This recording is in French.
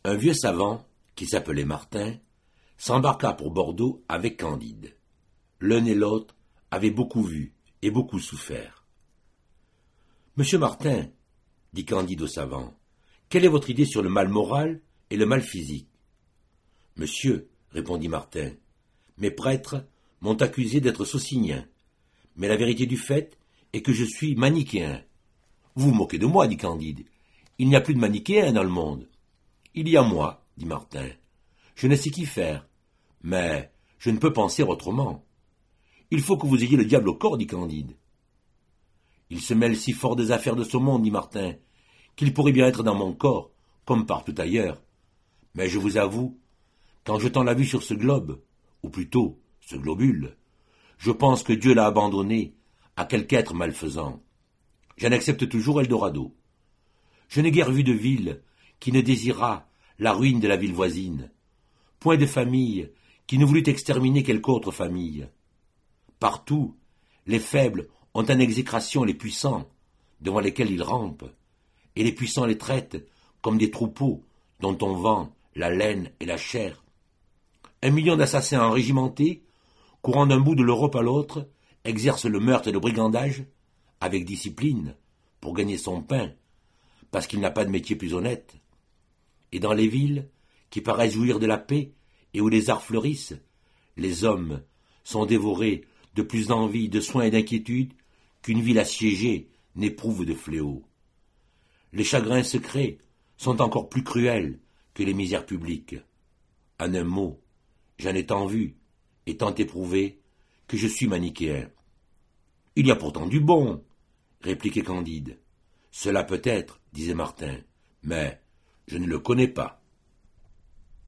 Un vieux savant, qui s'appelait Martin, s'embarqua pour Bordeaux avec Candide. L'un et l'autre avaient beaucoup vu et beaucoup souffert. « Monsieur Martin, dit Candide au savant, quelle est votre idée sur le mal moral et le mal physique ?»« Monsieur, répondit Martin, mes prêtres m'ont accusé d'être socinien, mais la vérité du fait est que je suis manichéen. »« Vous vous moquez de moi, dit Candide. Il n'y a plus de manichéens dans le monde. »« Il y a moi, dit Martin. Je ne sais qu'y faire, mais je ne peux penser autrement. »« Il faut que vous ayez le diable au corps, dit Candide. »« Il se mêle si fort des affaires de ce monde, dit Martin, qu'il pourrait bien être dans mon corps, comme partout ailleurs. Mais je vous avoue, qu'en jetant la vue sur ce globe, ou plutôt ce globule, je pense que Dieu l'a abandonné à quelque être malfaisant. J'en accepte toujours Eldorado. Je n'ai guère vu de ville qui ne désirât la ruine de la ville voisine, point de famille qui ne voulut exterminer quelque autre famille. Partout, les faibles ont en exécration les puissants, devant lesquels ils rampent, et les puissants les traitent comme des troupeaux dont on vend la laine et la chair. 1 million d'assassins enrégimentés, courant d'un bout de l'Europe à l'autre, exercent le meurtre et le brigandage, avec discipline, pour gagner son pain, parce qu'il n'a pas de métier plus honnête. Et dans les villes, qui paraissent jouir de la paix, et où les arts fleurissent, les hommes sont dévorés de plus d'envie, de soins et d'inquiétude qu'une ville assiégée n'éprouve de fléaux. Les chagrins secrets sont encore plus cruels que les misères publiques. En un mot, j'en ai tant vu et tant éprouvé que je suis manichéen. « Il y a pourtant du bon, répliquait Candide. « Cela peut être, disait Martin, mais je ne le connais pas. »